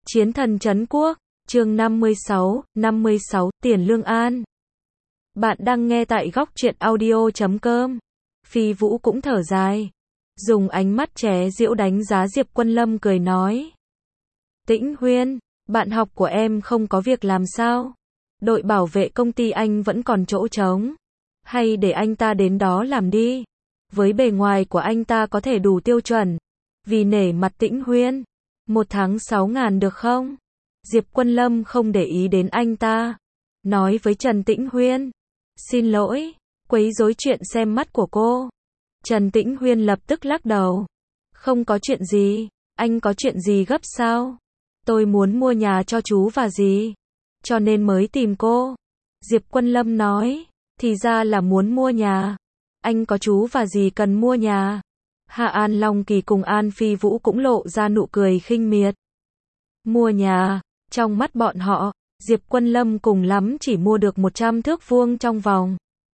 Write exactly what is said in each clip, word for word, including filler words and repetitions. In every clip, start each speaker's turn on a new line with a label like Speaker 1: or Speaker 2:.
Speaker 1: Chiến thần trấn quốc, chương năm mươi sáu, năm mươi sáu, Tiền Lương An. Bạn đang nghe tại góc truyện audio chấm com. Phi Vũ cũng thở dài, dùng ánh mắt chế giễu đánh giá Diệp Quân Lâm cười nói. Tĩnh Huyên, bạn học của em không có việc làm sao? Đội bảo vệ công ty anh vẫn còn chỗ trống. Hay để anh ta đến đó làm đi. Với bề ngoài của anh ta có thể đủ tiêu chuẩn. Vì nể mặt Tĩnh Huyên, một tháng sáu ngàn được không? Diệp Quân Lâm không để ý đến anh ta. Nói với Trần Tĩnh Huyên. Xin lỗi, quấy rối chuyện xem mắt của cô. Trần Tĩnh Huyên lập tức lắc đầu. Không có chuyện gì, anh có chuyện gì gấp sao? Tôi muốn mua nhà cho chú và dì, cho nên mới tìm cô. Diệp Quân Lâm nói, thì ra là muốn mua nhà. Anh có chú và dì cần mua nhà. Hạ An Long Kỳ cùng An Phi Vũ cũng lộ ra nụ cười khinh miệt. Mua nhà, trong mắt bọn họ, Diệp Quân Lâm cùng lắm chỉ mua được một trăm thước vuông trong vòng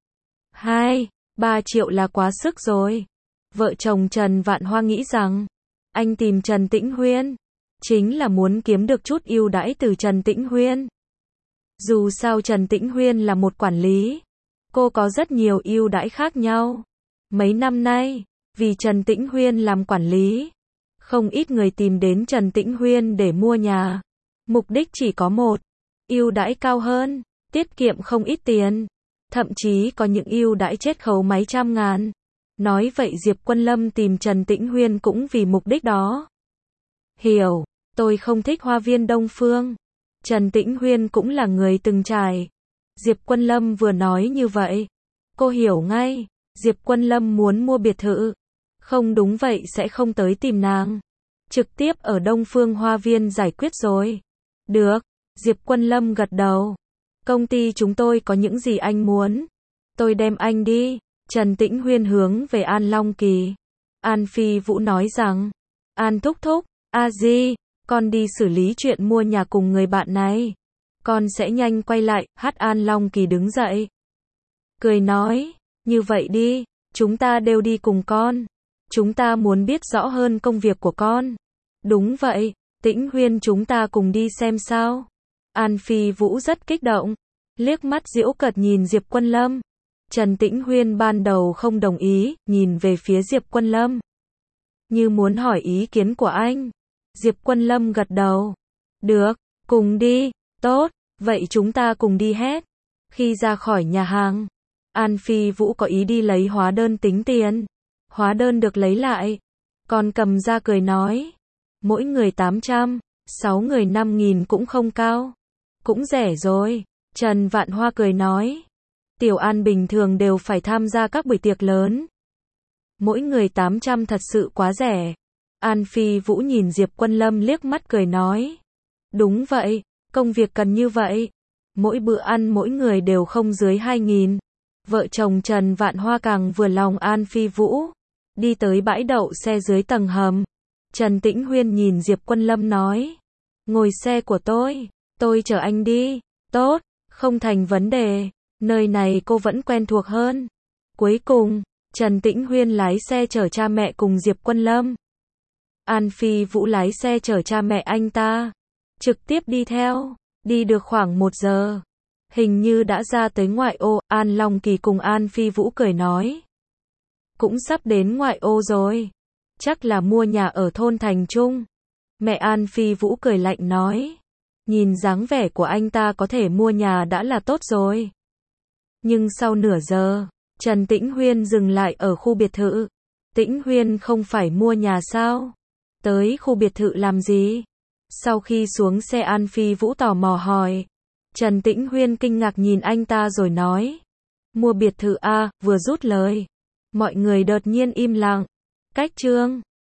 Speaker 1: hai, ba triệu là quá sức rồi. Vợ chồng Trần Vạn Hoa nghĩ rằng, anh tìm Trần Tĩnh Huyên, chính là muốn kiếm được chút ưu đãi từ Trần Tĩnh Huyên. Dù sao Trần Tĩnh Huyên là một quản lý, cô có rất nhiều ưu đãi khác nhau. Mấy năm nay, vì Trần Tĩnh Huyên làm quản lý, không ít người tìm đến Trần Tĩnh Huyên để mua nhà. Mục đích chỉ có một, ưu đãi cao hơn, tiết kiệm không ít tiền, thậm chí có những ưu đãi chiết khấu mấy trăm ngàn. Nói vậy Diệp Quân Lâm tìm Trần Tĩnh Huyên cũng vì mục đích đó. Hiểu, tôi không thích Hoa viên Đông Phương. Trần Tĩnh Huyên cũng là người từng trải. Diệp Quân Lâm vừa nói như vậy, cô hiểu ngay, Diệp Quân Lâm muốn mua biệt thự. Không đúng vậy sẽ không tới tìm nàng. Trực tiếp ở Đông Phương Hoa viên giải quyết rồi. Được, Diệp Quân Lâm gật đầu. Công ty chúng tôi có những gì anh muốn, tôi đem anh đi. Trần Tĩnh Huyên hướng về An Long Kỳ. An Phi Vũ nói rằng, An thúc thúc, a di, con đi xử lý chuyện mua nhà cùng người bạn này. Con sẽ nhanh quay lại. Hát An Long Kỳ đứng dậy, cười nói, như vậy đi, chúng ta đều đi cùng con. Chúng ta muốn biết rõ hơn công việc của con. Đúng vậy, Tĩnh Huyên chúng ta cùng đi xem sao. An Phi Vũ rất kích động, liếc mắt giễu cợt nhìn Diệp Quân Lâm. Trần Tĩnh Huyên ban đầu không đồng ý, nhìn về phía Diệp Quân Lâm, như muốn hỏi ý kiến của anh. Diệp Quân Lâm gật đầu. Được, cùng đi, tốt, vậy chúng ta cùng đi hết. Khi ra khỏi nhà hàng, An Phi Vũ có ý đi lấy hóa đơn tính tiền. Hóa đơn được lấy lại, còn cầm ra cười nói, mỗi người tám trăm, sáu người năm nghìn cũng không cao, cũng rẻ rồi. Trần Vạn Hoa cười nói, Tiểu An bình thường đều phải tham gia các buổi tiệc lớn. Mỗi người tám trăm thật sự quá rẻ. An Phi Vũ nhìn Diệp Quân Lâm liếc mắt cười nói, đúng vậy, công việc cần như vậy. Mỗi bữa ăn mỗi người đều không dưới hai nghìn. Vợ chồng Trần Vạn Hoa càng vừa lòng An Phi Vũ. Đi tới bãi đậu xe dưới tầng hầm. Trần Tĩnh Huyên nhìn Diệp Quân Lâm nói, ngồi xe của tôi, tôi chở anh đi. Tốt, không thành vấn đề, nơi này cô vẫn quen thuộc hơn. Cuối cùng, Trần Tĩnh Huyên lái xe chở cha mẹ cùng Diệp Quân Lâm. An Phi Vũ lái xe chở cha mẹ anh ta, trực tiếp đi theo. Đi được khoảng một giờ, hình như đã ra tới ngoại ô. An Long Kỳ cùng An Phi Vũ cười nói, cũng sắp đến ngoại ô rồi, chắc là mua nhà ở thôn Thành Trung. Mẹ An Phi Vũ cười lạnh nói, nhìn dáng vẻ của anh ta có thể mua nhà đã là tốt rồi. Nhưng sau nửa giờ, Trần Tĩnh Huyên dừng lại ở khu biệt thự. Tĩnh Huyên không phải mua nhà sao? Tới khu biệt thự làm gì? Sau khi xuống xe An Phi Vũ tò mò hỏi. Trần Tĩnh Huyên kinh ngạc nhìn anh ta rồi nói, mua biệt thự a. Vừa rút lời, mọi người đột nhiên im lặng. Cách chương